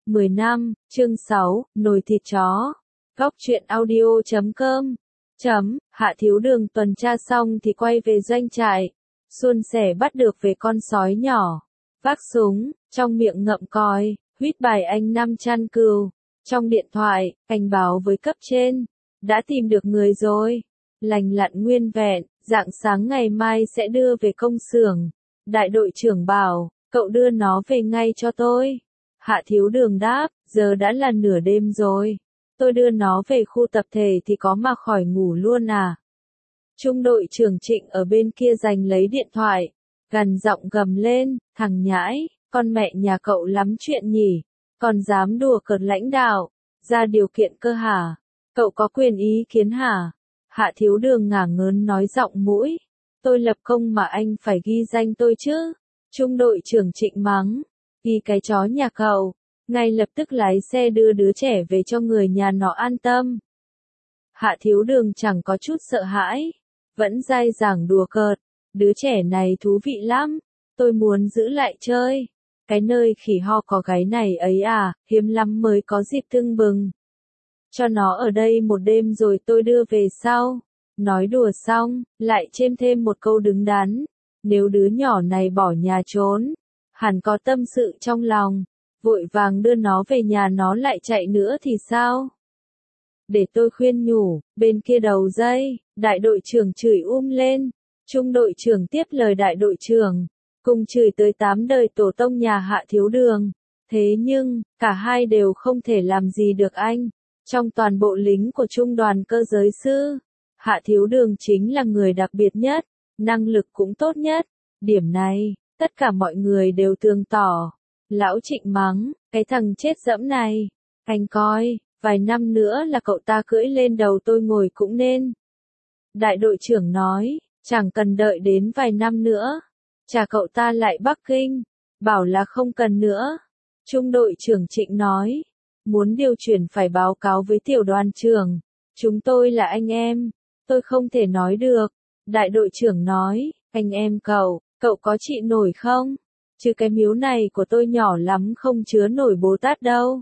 10 năm, chương 6, nồi thịt chó. Góc truyện audio.com. Hạ Thiếu Đường tuần tra xong thì quay về doanh trại. Suôn sẻ bắt được về con sói nhỏ. Vác súng, trong miệng ngậm còi, huýt bài anh năm chăn cừu. Trong điện thoại, cảnh báo với cấp trên. Đã tìm được người rồi. Lành lặn nguyên vẹn, rạng sáng ngày mai sẽ đưa về công xưởng. Đại đội trưởng bảo, cậu đưa nó về ngay cho tôi. Hạ Thiếu Đường đáp, giờ đã là nửa đêm rồi. Tôi đưa nó về khu tập thể thì có mà khỏi ngủ luôn à? Trung đội trưởng Trịnh ở bên kia giành lấy điện thoại. Gằn giọng gầm lên, thằng nhãi, con mẹ nhà cậu lắm chuyện nhỉ. Còn dám đùa cợt lãnh đạo. Ra điều kiện cơ hả? Cậu có quyền ý kiến hả? Hạ Thiếu Đường ngả ngớn nói giọng mũi. Tôi lập công mà anh phải ghi danh tôi chứ. Trung đội trưởng Trịnh mắng. Ghi cái chó nhà cậu. Ngay lập tức lái xe đưa đứa trẻ về cho người nhà nó an tâm. Hạ Thiếu Đường chẳng có chút sợ hãi. Vẫn dai dẳng đùa cợt. Đứa trẻ này thú vị lắm. Tôi muốn giữ lại chơi. Cái nơi khỉ ho có gáy này ấy à, hiếm lắm mới có dịp tưng bừng. Cho nó ở đây một đêm rồi tôi đưa về sau. Nói đùa xong, lại chêm thêm một câu đứng đắn. Nếu đứa nhỏ này bỏ nhà trốn, hẳn có tâm sự trong lòng. Vội vàng đưa nó về nhà nó lại chạy nữa thì sao? Để tôi khuyên nhủ, bên kia đầu dây, đại đội trưởng chửi lên. Trung đội trưởng tiếp lời đại đội trưởng, cùng chửi tới 8 đời tổ tông nhà Hạ Thiếu Đường. Thế nhưng, cả hai đều không thể làm gì được anh. Trong toàn bộ lính của trung đoàn cơ giới sư, Hạ Thiếu Đường chính là người đặc biệt nhất, năng lực cũng tốt nhất. Điểm này, tất cả mọi người đều tường tỏ. Lão Trịnh mắng, cái thằng chết dẫm này, anh coi, vài năm nữa là cậu ta cưỡi lên đầu tôi ngồi cũng nên. Đại đội trưởng nói, chẳng cần đợi đến vài năm nữa, trả cậu ta lại Bắc Kinh, bảo là không cần nữa. Trung đội trưởng Trịnh nói, muốn điều chuyển phải báo cáo với tiểu đoàn trưởng, chúng tôi là anh em, tôi không thể nói được. Đại đội trưởng nói, anh em cậu có trị nổi không? Chứ cái miếu này của tôi nhỏ lắm không chứa nổi Bồ Tát đâu.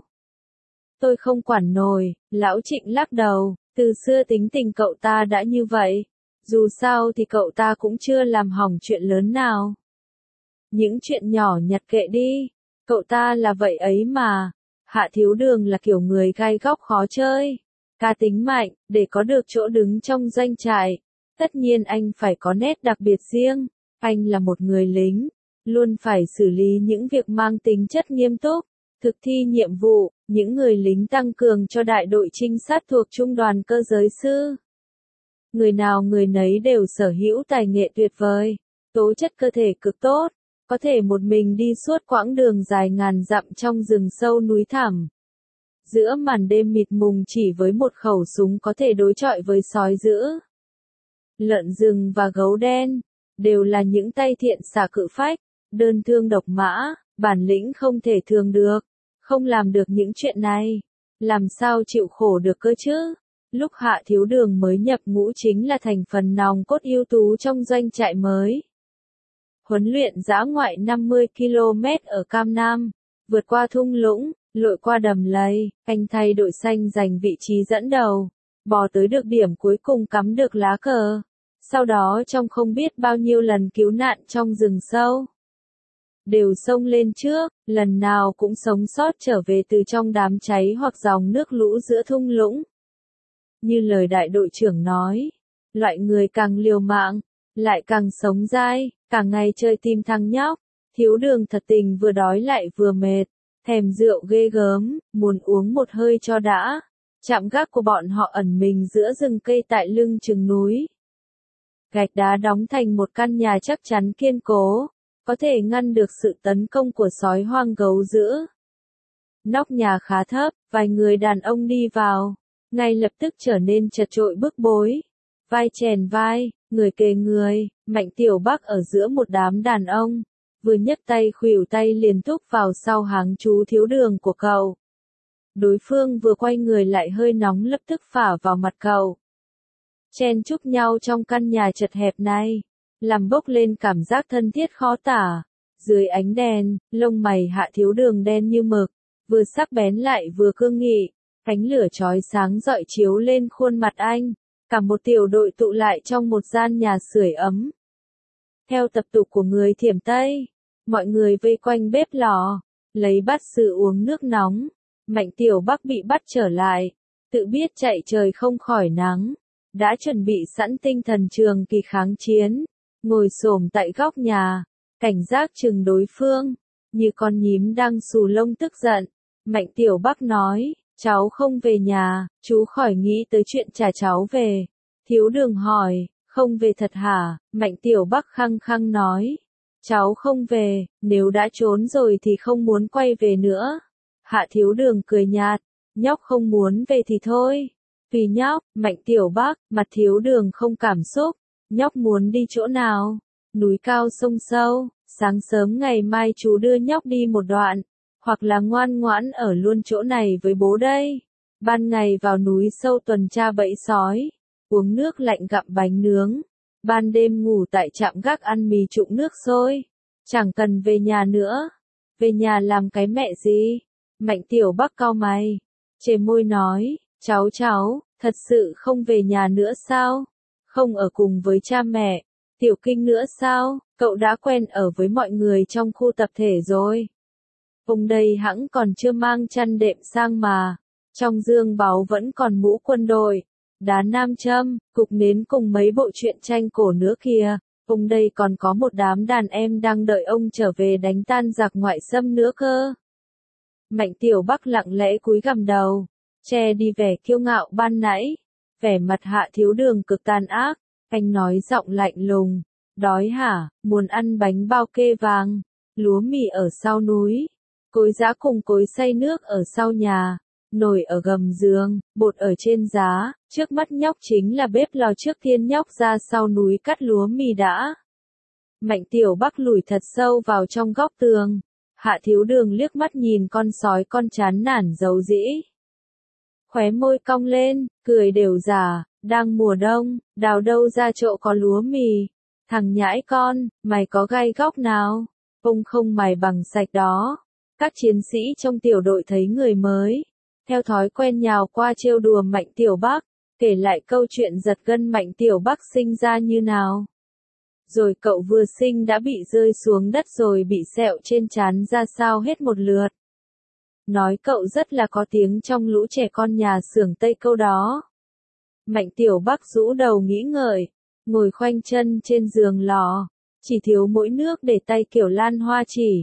Tôi không quản nổi, lão Trịnh lắc đầu, từ xưa tính tình cậu ta đã như vậy. Dù sao thì cậu ta cũng chưa làm hỏng chuyện lớn nào. Những chuyện nhỏ nhặt kệ đi, cậu ta là vậy ấy mà. Hạ Thiếu Đường là kiểu người gai góc khó chơi. Cá tính mạnh, để có được chỗ đứng trong doanh trại. Tất nhiên anh phải có nét đặc biệt riêng. Anh là một người lính, luôn phải xử lý những việc mang tính chất nghiêm túc, thực thi nhiệm vụ, những người lính tăng cường cho đại đội trinh sát thuộc trung đoàn cơ giới sư. Người nào người nấy đều sở hữu tài nghệ tuyệt vời, tố chất cơ thể cực tốt, có thể một mình đi suốt quãng đường dài ngàn dặm trong rừng sâu núi thẳm. Giữa màn đêm mịt mùng chỉ với một khẩu súng có thể đối chọi với sói dữ, lợn rừng và gấu đen, đều là những tay thiện xạ cự phách, đơn thương độc mã, bản lĩnh không thể thường được. Không làm được những chuyện này, làm sao chịu khổ được cơ chứ? Lúc Hạ Thiếu Đường mới nhập ngũ chính là thành phần nòng cốt ưu tú trong doanh trại mới. Huấn luyện dã ngoại 50 km ở Cam Nam, vượt qua thung lũng, lội qua đầm lầy, anh thay đội xanh giành vị trí dẫn đầu, bò tới được điểm cuối cùng cắm được lá cờ. Sau đó trong không biết bao nhiêu lần cứu nạn trong rừng sâu, đều xông lên trước, lần nào cũng sống sót trở về từ trong đám cháy hoặc dòng nước lũ giữa thung lũng. Như lời đại đội trưởng nói, loại người càng liều mạng, lại càng sống dai, cả ngày chơi tìm thằng nhóc. Thiếu Đường thật tình vừa đói lại vừa mệt, thèm rượu ghê gớm, muốn uống một hơi cho đã. Trạm gác của bọn họ ẩn mình giữa rừng cây tại lưng chừng núi. Gạch đá đóng thành một căn nhà chắc chắn kiên cố, có thể ngăn được sự tấn công của sói hoang gấu dữ. Nóc nhà khá thấp, vài người đàn ông đi vào, ngay lập tức trở nên chật chội bức bối. Vai chèn vai, người kề người, Mạnh Tiểu Bắc ở giữa một đám đàn ông, vừa nhấc tay khuỷu tay liền thúc vào sau háng chú Thiếu Đường của cậu. Đối phương vừa quay người lại hơi nóng lập tức phả vào mặt cậu. Chen chúc nhau trong căn nhà chật hẹp này, làm bốc lên cảm giác thân thiết khó tả. Dưới ánh đèn, lông mày Hạ Thiếu Đường đen như mực, vừa sắc bén lại vừa cương nghị, ánh lửa chói sáng rọi chiếu lên khuôn mặt anh, cả một tiểu đội tụ lại trong một gian nhà sưởi ấm. Theo tập tục của người Thiểm Tây, mọi người vây quanh bếp lò, lấy bát sứ uống nước nóng. Mạnh Tiểu Bắc bị bắt trở lại, tự biết chạy trời không khỏi nắng, đã chuẩn bị sẵn tinh thần trường kỳ kháng chiến, ngồi xổm tại góc nhà, cảnh giác chừng đối phương, như con nhím đang xù lông tức giận. Mạnh Tiểu Bắc nói, cháu không về nhà, chú khỏi nghĩ tới chuyện trả cháu về. Thiếu Đường hỏi, không về thật hả? Mạnh Tiểu Bắc khăng khăng nói, cháu không về, nếu đã trốn rồi thì không muốn quay về nữa. Hạ Thiếu Đường cười nhạt, nhóc không muốn về thì thôi. Tùy nhóc. Mạnh Tiểu Bắc, mặt Thiếu Đường không cảm xúc, nhóc muốn đi chỗ nào? Núi cao sông sâu, sáng sớm ngày mai chú đưa nhóc đi một đoạn, hoặc là ngoan ngoãn ở luôn chỗ này với bố đây. Ban ngày vào núi sâu tuần tra bẫy sói, uống nước lạnh gặm bánh nướng, ban đêm ngủ tại trạm gác ăn mì trụng nước sôi. Chẳng cần về nhà nữa. Về nhà làm cái mẹ gì? Mạnh Tiểu Bắc cau mày, chề môi nói, cháu, thật sự không về nhà nữa sao? Không ở cùng với cha mẹ, Tiểu Kinh nữa sao? Cậu đã quen ở với mọi người trong khu tập thể rồi. Ông đây hẵng còn chưa mang chăn đệm sang mà. Trong dương báu vẫn còn mũ quân đội, đá nam châm, cục nến cùng mấy bộ truyện tranh cổ nữa kìa. Ông đây còn có một đám đàn em đang đợi ông trở về đánh tan giặc ngoại xâm nữa cơ. Mạnh Tiểu Bắc lặng lẽ cúi gằm đầu, che đi vẻ kiêu ngạo ban nãy. Vẻ mặt Hạ Thiếu Đường cực tàn ác, anh nói giọng lạnh lùng, đói hả, muốn ăn bánh bao kê vàng, lúa mì ở sau núi, cối giã cùng cối xay nước ở sau nhà, nồi ở gầm giường, bột ở trên giá, trước mắt nhóc chính là bếp lò trước tiên nhóc ra sau núi cắt lúa mì đã. Mạnh Tiểu Bắc lùi thật sâu vào trong góc tường. Hạ Thiếu Đường liếc mắt nhìn con sói con chán nản dầu dĩ. Khóe môi cong lên, cười đều giả, đang mùa đông, đào đâu ra chỗ có lúa mì. Thằng nhãi con, mày có gai góc nào? Ông không mày bằng sạch đó. Các chiến sĩ trong tiểu đội thấy người mới, theo thói quen nhào qua trêu đùa Mạnh Tiểu Bắc, kể lại câu chuyện giật gân Mạnh Tiểu Bắc sinh ra như nào. Rồi cậu vừa sinh đã bị rơi xuống đất rồi bị sẹo trên trán ra sao hết một lượt. Nói cậu rất là có tiếng trong lũ trẻ con nhà xưởng Tây câu đó. Mạnh Tiểu Bắc rũ đầu nghĩ ngợi, ngồi khoanh chân trên giường lò, chỉ thiếu mỗi nước để tay kiểu Lan Hoa Chỉ.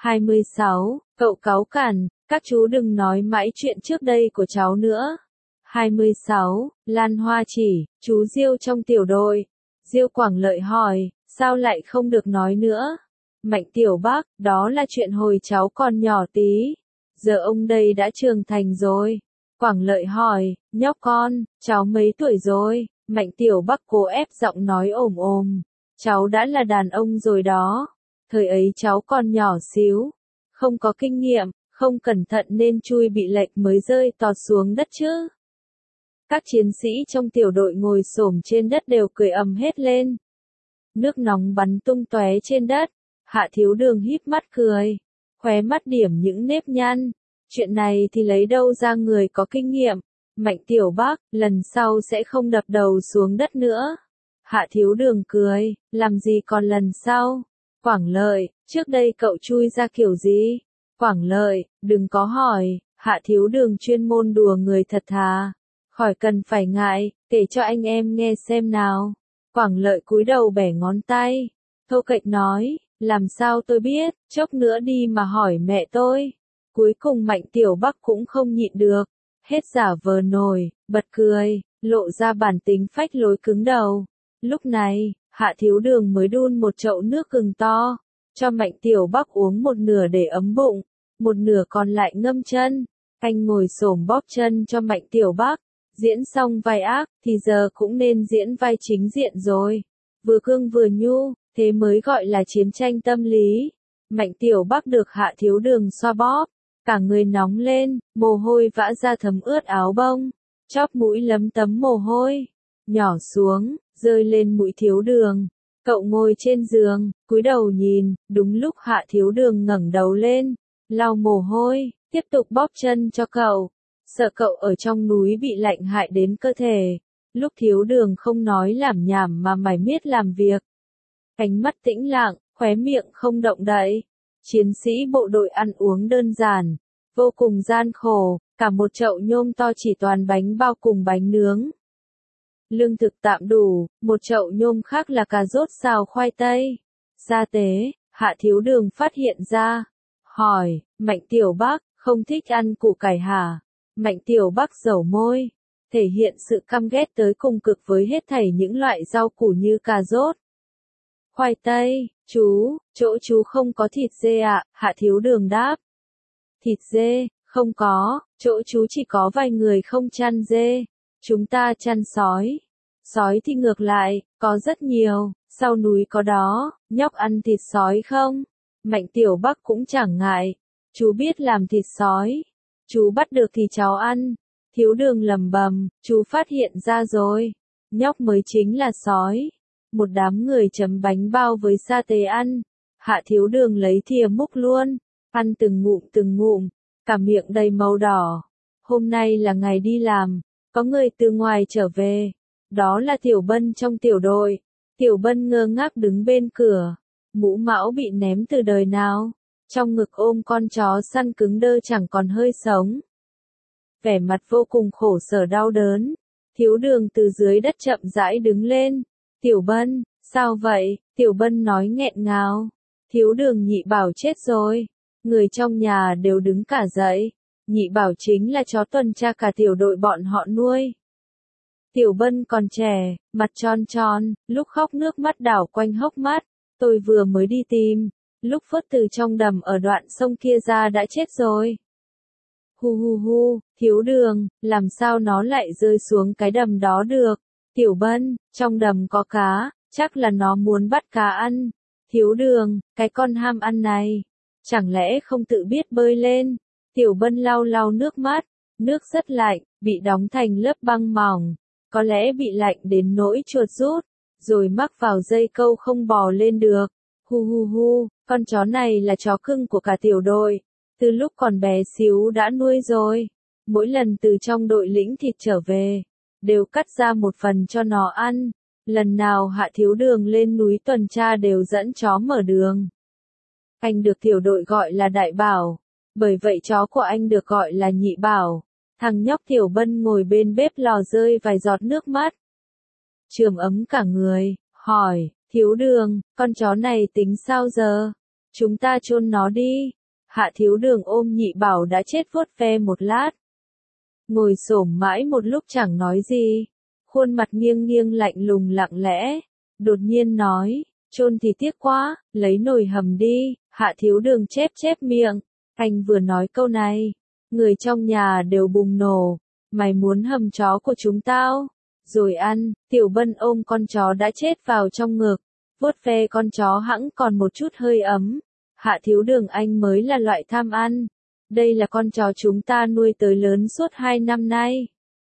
26, cậu cáu cằn, các chú đừng nói mãi chuyện trước đây của cháu nữa. 26, Lan Hoa Chỉ, chú Diêu trong tiểu đội. Diêu Quảng Lợi hỏi, sao lại không được nói nữa? Mạnh Tiểu Bắc, đó là chuyện hồi cháu còn nhỏ tí. Giờ ông đây đã trưởng thành rồi. Quảng Lợi hỏi, nhóc con, cháu mấy tuổi rồi? Mạnh Tiểu Bắc cố ép giọng nói ồm ồm. Cháu đã là đàn ông rồi đó. Thời ấy cháu còn nhỏ xíu. Không có kinh nghiệm, không cẩn thận nên chui bị lệch mới rơi tọt xuống đất chứ. Các chiến sĩ trong tiểu đội ngồi xổm trên đất đều cười ầm hết lên. Nước nóng bắn tung tóe trên đất. Hạ Thiếu Đường híp mắt cười, khóe mắt điểm những nếp nhăn. Chuyện này thì lấy đâu ra người có kinh nghiệm. Mạnh Tiểu Bắc, lần sau sẽ không đập đầu xuống đất nữa. Hạ Thiếu Đường cười, làm gì còn lần sau. Quảng Lợi, trước đây cậu chui ra kiểu gì? Quảng Lợi, đừng có hỏi. Hạ Thiếu Đường chuyên môn đùa người thật thà. Khỏi cần phải ngại, kể cho anh em nghe xem nào. Quảng Lợi cúi đầu bẻ ngón tay. Thô kệch nói, làm sao tôi biết, chốc nữa đi mà hỏi mẹ tôi. Cuối cùng Mạnh Tiểu Bắc cũng không nhịn được. Hết giả vờ nổi, bật cười, lộ ra bản tính phách lối cứng đầu. Lúc này, Hạ Thiếu Đường mới đun một chậu nước gừng to, cho Mạnh Tiểu Bắc uống một nửa để ấm bụng, một nửa còn lại ngâm chân. Anh ngồi xổm bóp chân cho Mạnh Tiểu Bắc. Diễn xong vai ác, thì giờ cũng nên diễn vai chính diện rồi. Vừa cương vừa nhu, thế mới gọi là chiến tranh tâm lý. Mạnh Tiểu Bắc được Hạ Thiếu Đường xoa bóp, cả người nóng lên, mồ hôi vã ra thấm ướt áo bông, chóp mũi lấm tấm mồ hôi, nhỏ xuống, rơi lên mũi Thiếu Đường. Cậu ngồi trên giường, cúi đầu nhìn, đúng lúc Hạ Thiếu Đường ngẩng đầu lên, lau mồ hôi, tiếp tục bóp chân cho cậu, sợ cậu ở trong núi bị lạnh hại đến cơ thể. Lúc Thiếu Đường không nói làm nhảm mà mải miết làm việc. Ánh mắt tĩnh lặng, khóe miệng không động đậy. Chiến sĩ bộ đội ăn uống đơn giản, vô cùng gian khổ, cả một chậu nhôm to chỉ toàn bánh bao cùng bánh nướng. Lương thực tạm đủ, một chậu nhôm khác là cà rốt xào khoai tây. Gia tế, Hạ Thiếu Đường phát hiện ra. Hỏi, Mạnh Tiểu Bắc, không thích ăn củ cải hả? Mạnh Tiểu Bắc dẩu môi, thể hiện sự căm ghét tới cùng cực với hết thảy những loại rau củ như cà rốt, khoai tây. Chỗ chú không có thịt dê ạ, Hạ Thiếu Đường đáp. Thịt dê, không có, chỗ chú chỉ có vài người không chăn dê. Chúng ta chăn sói. Sói thì ngược lại, có rất nhiều, sau núi có đó, nhóc ăn thịt sói không? Mạnh Tiểu Bắc cũng chẳng ngại. Chú biết làm thịt sói. Chú bắt được thì cháu ăn. Thiếu Đường lẩm bẩm, chú phát hiện ra rồi. Nhóc mới chính là sói. Một đám người chấm bánh bao với sa tế ăn. Hạ Thiếu Đường lấy thìa múc luôn. Ăn từng ngụm, cả miệng đầy màu đỏ. Hôm nay là ngày đi làm. Có người từ ngoài trở về. Đó là Tiểu Bân trong tiểu đội. Tiểu Bân ngơ ngác đứng bên cửa. Mũ mão bị ném từ đời nào. Trong ngực ôm con chó săn cứng đơ chẳng còn hơi sống. Vẻ mặt vô cùng khổ sở đau đớn. Thiếu Đường từ dưới đất chậm rãi đứng lên. Tiểu Bân, sao vậy? Tiểu Bân nói nghẹn ngào. Thiếu Đường Nhị Bảo chết rồi. Người trong nhà đều đứng cả dậy. Nhị Bảo chính là chó tuần tra cả tiểu đội bọn họ nuôi. Tiểu Bân còn trẻ, mặt tròn tròn, lúc khóc nước mắt đảo quanh hốc mắt. Tôi vừa mới đi tìm, lúc vớt từ trong đầm ở đoạn sông kia ra đã chết rồi. Hu, Thiếu Đường, làm sao nó lại rơi xuống cái đầm đó được? Tiểu Bân, trong đầm có cá, chắc là nó muốn bắt cá ăn. Thiếu Đường, cái con ham ăn này, chẳng lẽ không tự biết bơi lên? Tiểu Bân lau lau nước mắt, nước rất lạnh, bị đóng thành lớp băng mỏng, có lẽ bị lạnh đến nỗi chuột rút, rồi mắc vào dây câu không bò lên được. Hu, con chó này là chó cưng của cả tiểu đội, từ lúc còn bé xíu đã nuôi rồi. Mỗi lần từ trong đội lĩnh thịt trở về, đều cắt ra một phần cho nó ăn. Lần nào Hạ Thiếu Đường lên núi tuần tra đều dẫn chó mở đường. Anh được tiểu đội gọi là Đại Bảo, bởi vậy chó của anh được gọi là Nhị Bảo. Thằng nhóc Tiểu Bân ngồi bên bếp lò rơi vài giọt nước mắt. Chườm ấm cả người, hỏi, Thiếu Đường, con chó này tính sao giờ? Chúng ta chôn nó đi. Hạ Thiếu Đường ôm Nhị Bảo đã chết vuốt ve một lát. Ngồi xổm mãi một lúc chẳng nói gì. Khuôn mặt nghiêng nghiêng lạnh lùng lặng lẽ. Đột nhiên nói, chôn thì tiếc quá, lấy nồi hầm đi. Hạ Thiếu Đường chép miệng. Anh vừa nói câu này, người trong nhà đều bùng nổ. Mày muốn hầm chó của chúng tao? Rồi ăn. Tiểu Bân ôm con chó đã chết vào trong ngực, vuốt ve con chó hẵng còn một chút hơi ấm. Hạ Thiếu Đường, anh mới là loại tham ăn. Đây là con chó chúng ta nuôi tới lớn suốt 2 năm nay.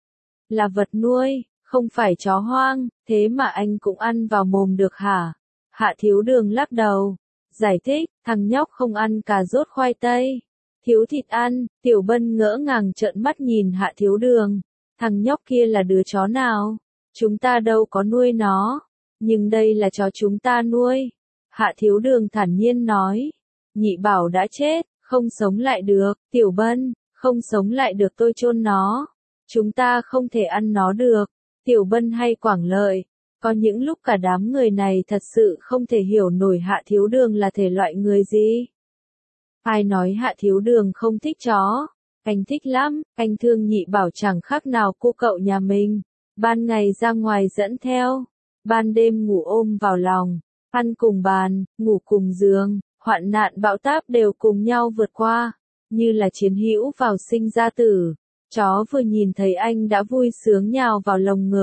Là vật nuôi, không phải chó hoang, thế mà anh cũng ăn vào mồm được hả? Hạ Thiếu Đường lắc đầu, giải thích, thằng nhóc không ăn cà rốt khoai tây. Thiếu thịt ăn. Tiểu Bân ngỡ ngàng trợn mắt nhìn Hạ Thiếu Đường. Thằng nhóc kia là đứa chó nào? Chúng ta đâu có nuôi nó. Nhưng đây là chó chúng ta nuôi. Hạ Thiếu Đường thản nhiên nói. Nhị Bảo đã chết, không sống lại được. Tiểu Bân, không sống lại được tôi chôn nó. Chúng ta không thể ăn nó được. Tiểu Bân hay Quảng Lợi. Có những lúc cả đám người này thật sự không thể hiểu nổi Hạ Thiếu Đường là thể loại người gì. Ai nói Hạ Thiếu Đường không thích chó? Anh thích lắm, anh thương Nhị Bảo chẳng khác nào cô cậu nhà mình. Ban ngày ra ngoài dẫn theo, ban đêm ngủ ôm vào lòng, ăn cùng bàn, ngủ cùng giường, hoạn nạn bão táp đều cùng nhau vượt qua, như là chiến hữu vào sinh ra tử. Chó vừa nhìn thấy anh đã vui sướng nhào vào lồng ngực,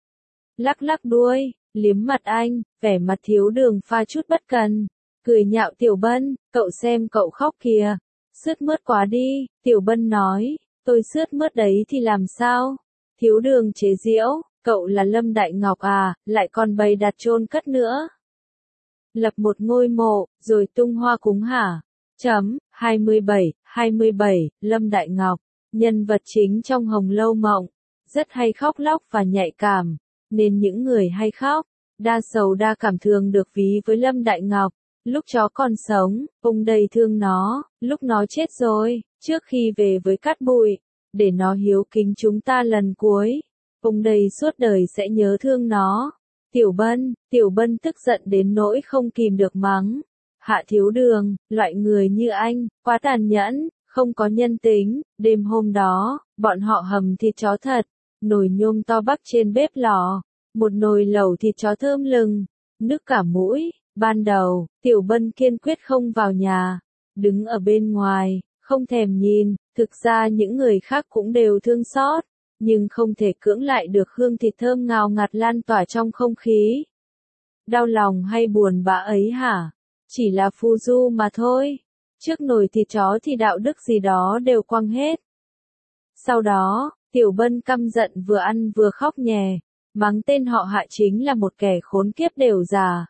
lắc lắc đuôi, liếm mặt anh, vẻ mặt Thiếu Đường pha chút bất cần, cười nhạo Tiểu Bân, cậu xem cậu khóc kìa, sướt mướt quá đi. Tiểu Bân nói, tôi sướt mướt đấy thì làm sao? Thiếu Đường chế giễu, cậu là Lâm Đại Ngọc à, lại còn bày đặt chôn cất nữa. Lập một ngôi mộ, rồi tung hoa cúng hả? 27, 27. Lâm Đại Ngọc, nhân vật chính trong Hồng Lâu Mộng, rất hay khóc lóc và nhạy cảm, nên những người hay khóc, đa sầu đa cảm thường được ví với Lâm Đại Ngọc. Lúc chó còn sống, ông đầy thương nó, lúc nó chết rồi, trước khi về với cát bụi, để nó hiếu kính chúng ta lần cuối, ông đầy suốt đời sẽ nhớ thương nó. Tiểu Bân tức giận đến nỗi không kìm được mắng. Hạ Thiếu Đường, loại người như anh, quá tàn nhẫn, không có nhân tính. Đêm hôm đó, bọn họ hầm thịt chó thật, nồi nhôm to bắc trên bếp lò, một nồi lẩu thịt chó thơm lừng, nước cả mũi. Ban đầu, Tiểu Bân kiên quyết không vào nhà, đứng ở bên ngoài, không thèm nhìn. Thực ra những người khác cũng đều thương xót, nhưng không thể cưỡng lại được hương thịt thơm ngào ngạt lan tỏa trong không khí. Đau lòng hay buồn bã ấy hả? Chỉ là phù du mà thôi. Trước nồi thịt chó thì đạo đức gì đó đều quăng hết. Sau đó, Tiểu Bân căm giận vừa ăn vừa khóc nhè, mắng tên họ Hạ chính là một kẻ khốn kiếp đều già.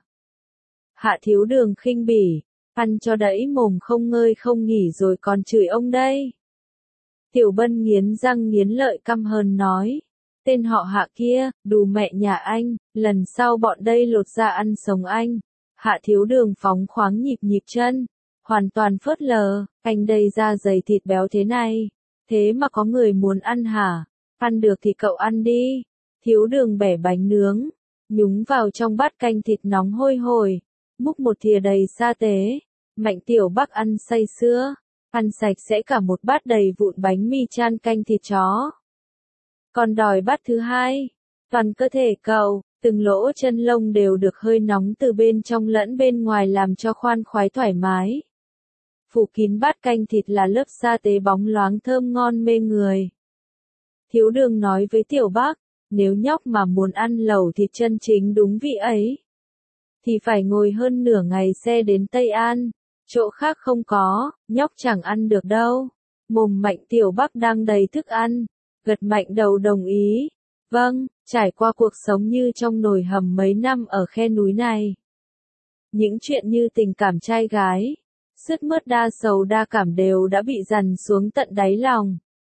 Hạ Thiếu Đường khinh bỉ, ăn cho đẫy mồm không ngơi không nghỉ rồi còn chửi ông đây. Tiểu Bân nghiến răng nghiến lợi căm hờn nói, tên họ Hạ kia, đù mẹ nhà anh, lần sau bọn đây lột ra ăn sống anh. Hạ Thiếu Đường phóng khoáng nhịp nhịp chân, hoàn toàn phớt lờ, anh đây da dày thịt béo thế này, thế mà có người muốn ăn hả? Ăn được thì cậu ăn đi. Thiếu Đường bẻ bánh nướng, nhúng vào trong bát canh thịt nóng hôi hổi, múc một thìa đầy sa tế. Mạnh Tiểu Bắc ăn say sưa, ăn sạch sẽ cả một bát đầy vụn bánh mì chan canh thịt chó. Còn đòi bát thứ hai, toàn cơ thể cậu, từng lỗ chân lông đều được hơi nóng từ bên trong lẫn bên ngoài làm cho khoan khoái thoải mái. Phủ kín bát canh thịt là lớp sa tế bóng loáng thơm ngon mê người. Thiếu Đường nói với Tiểu Bắc, nếu nhóc mà muốn ăn lẩu thịt chân chính đúng vị ấy, thì phải ngồi hơn nửa ngày xe đến Tây An, chỗ khác không có, nhóc chẳng ăn được đâu. Mồm Mạnh Tiểu Bắc đang đầy thức ăn, gật mạnh đầu đồng ý. Vâng, trải qua cuộc sống như trong nồi hầm mấy năm ở khe núi này. Những chuyện như tình cảm trai gái, sướt mướt đa sầu đa cảm đều đã bị dằn xuống tận đáy lòng.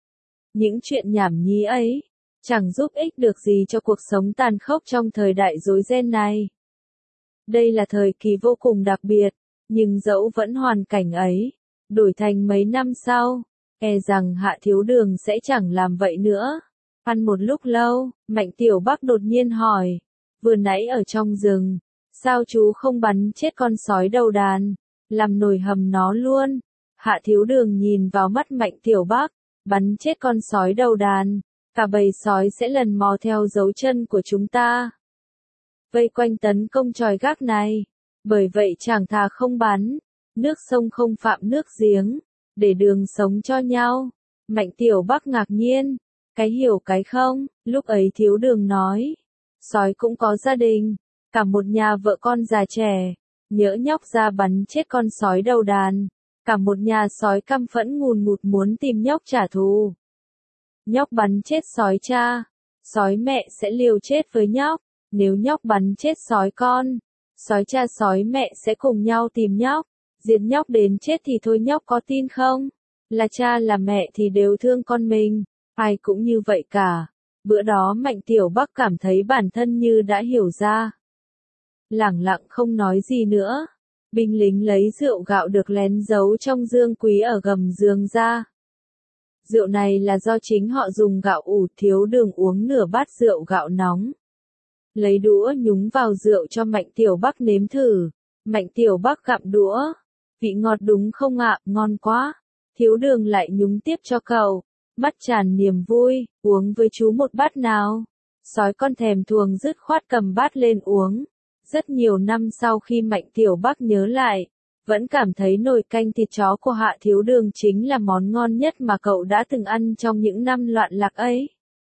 Những chuyện nhảm nhí ấy, chẳng giúp ích được gì cho cuộc sống tàn khốc trong thời đại rối ren này. Đây là thời kỳ vô cùng đặc biệt, nhưng dẫu vẫn hoàn cảnh ấy, đổi thành mấy năm sau, e rằng Hạ Thiếu Đường sẽ chẳng làm vậy nữa. Ăn một lúc lâu, Mạnh Tiểu Bắc đột nhiên hỏi, vừa nãy ở trong rừng, sao chú không bắn chết con sói đầu đàn, làm nồi hầm nó luôn? Hạ Thiếu Đường nhìn vào mắt Mạnh Tiểu Bắc, bắn chết con sói đầu đàn, cả bầy sói sẽ lần mò theo dấu chân của chúng ta, vây quanh tấn công chòi gác này. Bởi vậy chẳng thà không bắn, nước sông không phạm nước giếng, để đường sống cho nhau. Mạnh Tiểu Bắc ngạc nhiên, cái hiểu cái không. Lúc ấy Thiếu Đường nói, sói cũng có gia đình, cả một nhà vợ con già trẻ, nhỡ nhóc ra bắn chết con sói đầu đàn, cả một nhà sói căm phẫn ngùn ngụt muốn tìm nhóc trả thù. Nhóc bắn chết sói cha, sói mẹ sẽ liều chết với nhóc. Nếu nhóc bắn chết sói con, sói cha sói mẹ sẽ cùng nhau tìm nhóc, diệt nhóc đến chết thì thôi. Nhóc có tin không? Là cha là mẹ thì đều thương con mình, ai cũng như vậy cả. Bữa đó Mạnh Tiểu Bắc cảm thấy bản thân như đã hiểu ra. Lẳng lặng không nói gì nữa. Binh lính lấy rượu gạo được lén giấu trong dương quý ở gầm giường ra. Rượu này là do chính họ dùng gạo ủ. Thiếu Đường uống nửa bát rượu gạo nóng, lấy đũa nhúng vào rượu cho Mạnh Tiểu Bắc nếm thử. Mạnh Tiểu Bắc gặm đũa, vị ngọt đúng không ạ? Ngon quá. Thiếu Đường lại nhúng tiếp cho cậu, mắt tràn niềm vui, uống với chú một bát nào. Sói con thèm thuồng dứt khoát cầm bát lên uống. Rất nhiều năm sau khi Mạnh Tiểu Bắc nhớ lại, vẫn cảm thấy nồi canh thịt chó của Hạ Thiếu Đường chính là món ngon nhất mà cậu đã từng ăn trong những năm loạn lạc ấy.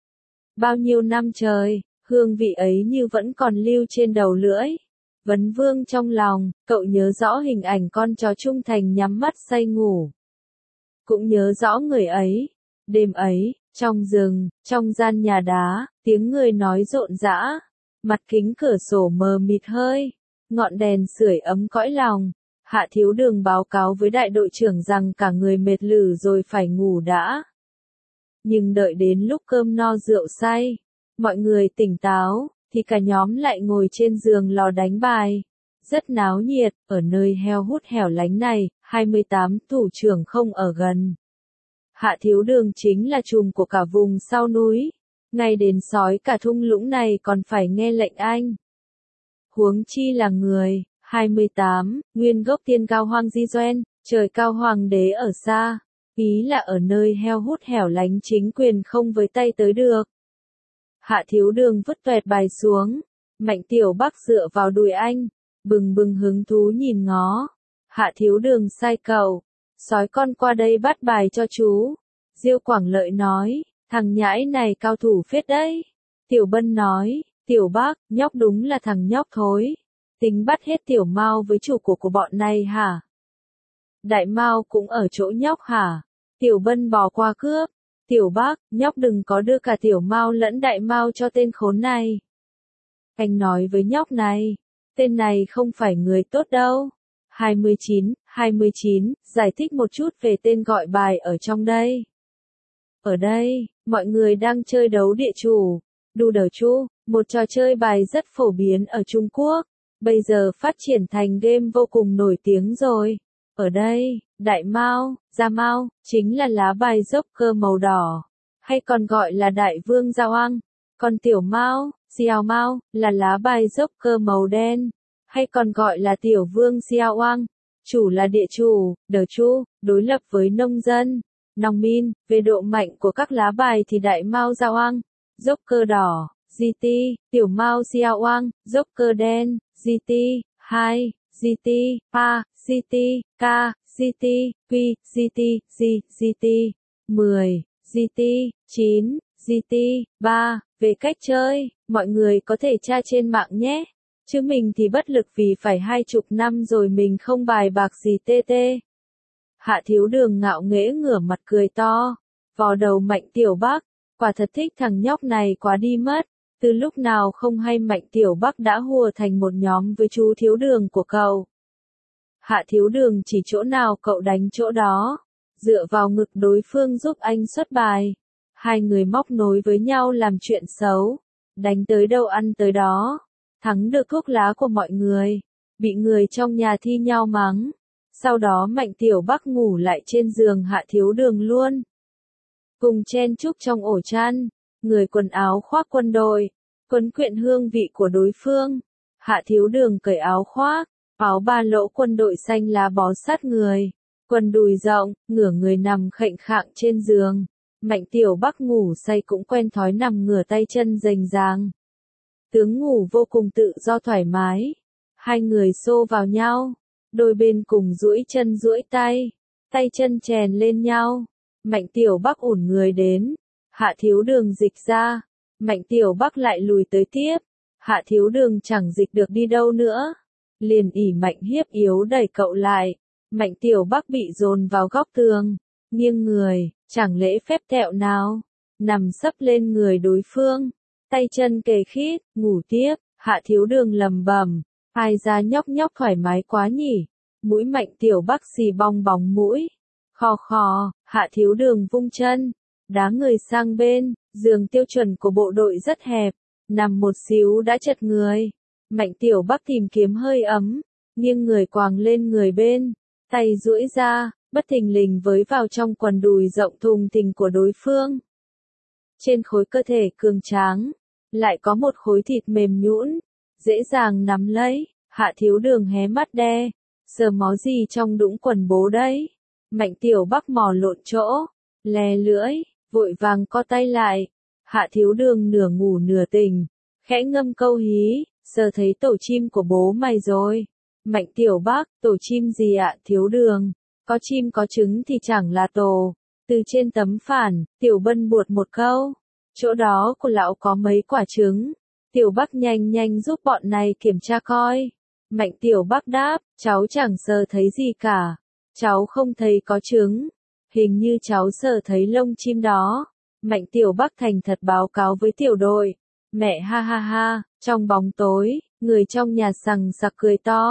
Bao nhiêu năm trời, hương vị ấy như vẫn còn lưu trên đầu lưỡi. Vấn vương trong lòng, cậu nhớ rõ hình ảnh con chó trung thành nhắm mắt say ngủ. Cũng nhớ rõ người ấy. Đêm ấy, trong rừng, trong gian nhà đá, tiếng người nói rộn rã. Mặt kính cửa sổ mờ mịt hơi, ngọn đèn sưởi ấm cõi lòng. Hạ Thiếu Đường báo cáo với đại đội trưởng rằng cả người mệt lử rồi phải ngủ đã. Nhưng đợi đến lúc cơm no rượu say, mọi người tỉnh táo, thì cả nhóm lại ngồi trên giường lò đánh bài. Rất náo nhiệt, ở nơi heo hút hẻo lánh này, 28 thủ trưởng không ở gần. Hạ Thiếu Đường chính là trùm của cả vùng sau núi. Ngay đến sói cả thung lũng này còn phải nghe lệnh anh. Huống chi là người, 28, nguyên gốc tiên cao hoang di doen, trời cao hoàng đế ở xa. Ý là ở nơi heo hút hẻo lánh chính quyền không với tay tới được. Hạ Thiếu Đường vứt tuẹt bài xuống. Mạnh Tiểu Bắc dựa vào đùi anh, bừng bừng hứng thú nhìn ngó. Hạ Thiếu Đường sai cậu, sói con qua đây bắt bài cho chú. Diêu Quảng Lợi nói, thằng nhãi này cao thủ phết đấy. Tiểu Bân nói, Tiểu Bắc, nhóc đúng là thằng nhóc thối. Tính bắt hết Tiểu Mao với chủ của bọn này hả? Đại Mao cũng ở chỗ nhóc hả? Tiểu Bân bò qua cướp. Tiểu Bắc, nhóc đừng có đưa cả Tiểu Mao lẫn Đại Mao cho tên khốn này. Anh nói với nhóc này, tên này không phải người tốt đâu. 29, giải thích một chút về tên gọi bài ở trong đây. Ở đây, mọi người đang chơi đấu địa chủ, đu đờ chu, một trò chơi bài rất phổ biến ở Trung Quốc. Bây giờ phát triển thành game vô cùng nổi tiếng rồi. Ở đây, Đại Mao, Gia Mao, chính là lá bài Joker màu đỏ, hay còn gọi là Đại Vương Giao Oang. Còn Tiểu Mao, Xiao Mao, là lá bài Joker màu đen, hay còn gọi là Tiểu Vương Xiao Oang. Chủ là địa chủ, đờ chu, đối lập với nông dân, nòng min. Về độ mạnh của các lá bài thì Đại Mao Giao Oang, Joker đỏ, GT, Tiểu Mao Xiao Oang, Joker đen, GT, 2, GT, Pa, GT, K, GT, Q, GT, G, GT, 10, GT, 9, GT, 3. Về cách chơi, mọi người có thể tra trên mạng nhé. Chứ mình thì bất lực vì phải 20 năm rồi mình không bài bạc gì tê. Hạ Thiếu Đường ngạo nghễ ngửa mặt cười to, vò đầu Mạnh Tiểu Bắc, quả thật thích thằng nhóc này quá đi mất. Từ lúc nào không hay Mạnh Tiểu Bắc đã hùa thành một nhóm với chú Thiếu Đường của cậu. Hạ Thiếu Đường chỉ chỗ nào cậu đánh chỗ đó, dựa vào ngực đối phương giúp anh xuất bài. Hai người móc nối với nhau làm chuyện xấu, đánh tới đâu ăn tới đó, thắng được thuốc lá của mọi người, bị người trong nhà thi nhau mắng. Sau đó Mạnh Tiểu Bắc ngủ lại trên giường Hạ Thiếu Đường luôn. Cùng chen chúc trong ổ chăn, người quần áo khoác quân đội, quấn quyện hương vị của đối phương. Hạ Thiếu Đường cởi áo khoác, áo ba lỗ quân đội xanh lá bó sát người, quần đùi rộng, ngửa người nằm khệnh khạng trên giường. Mạnh Tiểu Bắc ngủ say cũng quen thói nằm ngửa tay chân rềnh ràng. Tướng ngủ vô cùng tự do thoải mái. Hai người xô vào nhau, đôi bên cùng duỗi chân duỗi tay, tay chân chèn lên nhau. Mạnh Tiểu Bắc ủn người đến, Hạ Thiếu Đường dịch ra, Mạnh Tiểu Bắc lại lùi tới tiếp. Hạ Thiếu Đường chẳng dịch được đi đâu nữa, liền ỉ mạnh hiếp yếu đẩy cậu lại. Mạnh Tiểu Bắc bị dồn vào góc tường, nghiêng người, chẳng lễ phép tẹo nào, nằm sấp lên người đối phương, tay chân kề khít, ngủ tiếp. Hạ Thiếu Đường lầm bầm, ai ra nhóc nhóc thoải mái quá nhỉ. Mũi Mạnh Tiểu Bắc xì bong bóng mũi, khò khò. Hạ Thiếu Đường vung chân, đá người sang bên. Giường tiêu chuẩn của bộ đội rất hẹp, nằm một xíu đã chật người. Mạnh Tiểu Bắc tìm kiếm hơi ấm, nghiêng người quàng lên người bên, tay duỗi ra, bất thình lình với vào trong quần đùi rộng thùng thình của đối phương. Trên khối cơ thể cường tráng, lại có một khối thịt mềm nhũn, dễ dàng nắm lấy. Hạ Thiếu Đường hé mắt đe, sờ mó gì trong đũng quần bố đấy. Mạnh Tiểu Bắc mò lộn chỗ, lè lưỡi, vội vàng co tay lại. Hạ Thiếu Đường nửa ngủ nửa tỉnh, khẽ ngâm câu hí, sờ thấy tổ chim của bố mày rồi. Mạnh Tiểu Bắc, tổ chim gì ạ Thiếu Đường? Có chim có trứng thì chẳng là tổ. Từ trên tấm phản, Tiểu Bân buột một câu. Chỗ đó của lão có mấy quả trứng. Tiểu Bắc nhanh nhanh giúp bọn này kiểm tra coi. Mạnh Tiểu Bắc đáp, cháu chẳng sờ thấy gì cả. Cháu không thấy có trứng. Hình như cháu sờ thấy lông chim đó. Mạnh Tiểu Bắc thành thật báo cáo với tiểu đội. Mẹ ha ha ha, trong bóng tối, người trong nhà sằng sặc cười to.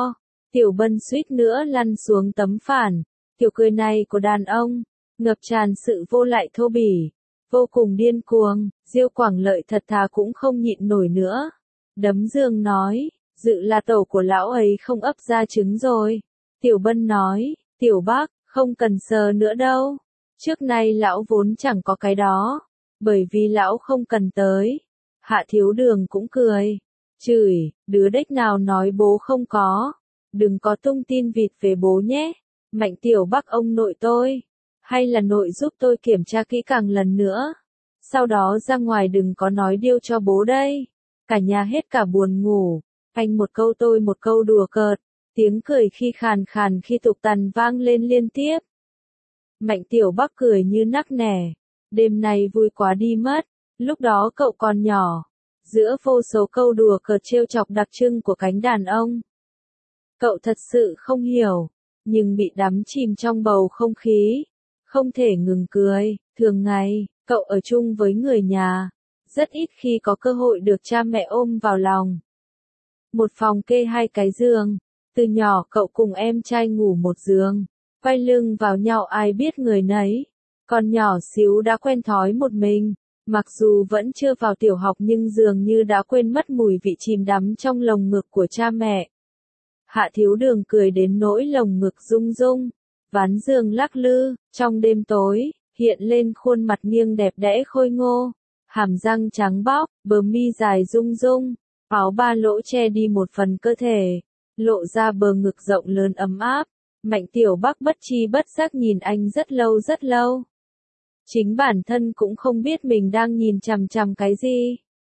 Tiểu Bân suýt nữa lăn xuống tấm phản, kiểu cười này của đàn ông, ngập tràn sự vô lại thô bỉ, vô cùng điên cuồng, Diêu Quảng Lợi thật thà cũng không nhịn nổi nữa. Đấm giường nói, dự là tổ của lão ấy không ấp ra trứng rồi. Tiểu Bân nói, Tiểu Bác, không cần sờ nữa đâu. Trước nay lão vốn chẳng có cái đó, bởi vì lão không cần tới. Hạ Thiếu Đường cũng cười, chửi, đứa đếch nào nói bố không có. Đừng có tung tin vịt về bố nhé. Mạnh Tiểu Bác ông nội tôi. Hay là nội giúp tôi kiểm tra kỹ càng lần nữa. Sau đó ra ngoài đừng có nói điêu cho bố đây. Cả nhà hết cả buồn ngủ. Anh một câu tôi một câu đùa cợt. Tiếng cười khi khàn khàn khi tục tằn vang lên liên tiếp. Mạnh Tiểu Bác cười như nắc nẻ. Đêm nay vui quá đi mất. Lúc đó cậu còn nhỏ. Giữa vô số câu đùa cợt trêu chọc đặc trưng của cánh đàn ông. Cậu thật sự không hiểu. Nhưng bị đắm chìm trong bầu không khí. Không thể ngừng cười. Thường ngày, cậu ở chung với người nhà. Rất ít khi có cơ hội được cha mẹ ôm vào lòng. Một phòng kê 2 cái giường. Từ nhỏ cậu cùng em trai ngủ một giường. Quay lưng vào nhau ai biết người nấy. Còn nhỏ xíu đã quen thói một mình. Mặc dù vẫn chưa vào tiểu học nhưng dường như đã quên mất mùi vị chìm đắm trong lồng ngực của cha mẹ. Hạ Thiếu Đường cười đến nỗi lồng ngực rung rung. Ván giường lắc lư, trong đêm tối, hiện lên khuôn mặt nghiêng đẹp đẽ khôi ngô. Hàm răng trắng bóc, bờ mi dài rung rung. Áo ba lỗ che đi một phần cơ thể. Lộ ra bờ ngực rộng lớn ấm áp. Mạnh Tiểu Bác bất chi bất giác nhìn anh rất lâu rất lâu. Chính bản thân cũng không biết mình đang nhìn chằm chằm cái gì.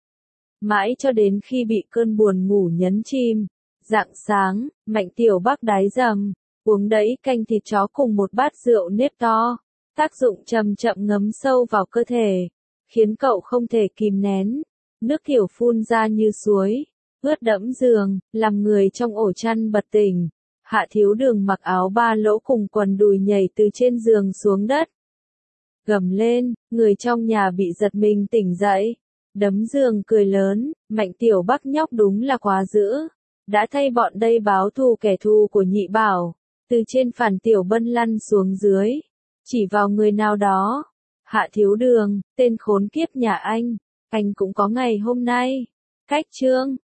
Mãi cho đến khi bị cơn buồn ngủ nhấn chìm. Rạng sáng, Mạnh Tiểu Bác đái dầm, uống đẫy canh thịt chó cùng một bát rượu nếp to. Tác dụng chậm chậm ngấm sâu vào cơ thể, khiến cậu không thể kìm nén. Nước tiểu phun ra như suối, ướt đẫm giường, làm người trong ổ chăn bật tỉnh. Hạ Thiếu Đường mặc áo ba lỗ cùng quần đùi nhảy từ trên giường xuống đất. Gầm lên, người trong nhà bị giật mình tỉnh dậy. Đấm giường cười lớn, Mạnh Tiểu Bác nhóc đúng là quá dữ. Đã thay bọn đây báo thù kẻ thù của Nhị Bảo. Từ trên phản Tiểu Bân lăn xuống dưới. Chỉ vào người nào đó. Hạ Thiếu Đường, tên khốn kiếp nhà anh cũng có ngày hôm nay. Cách chương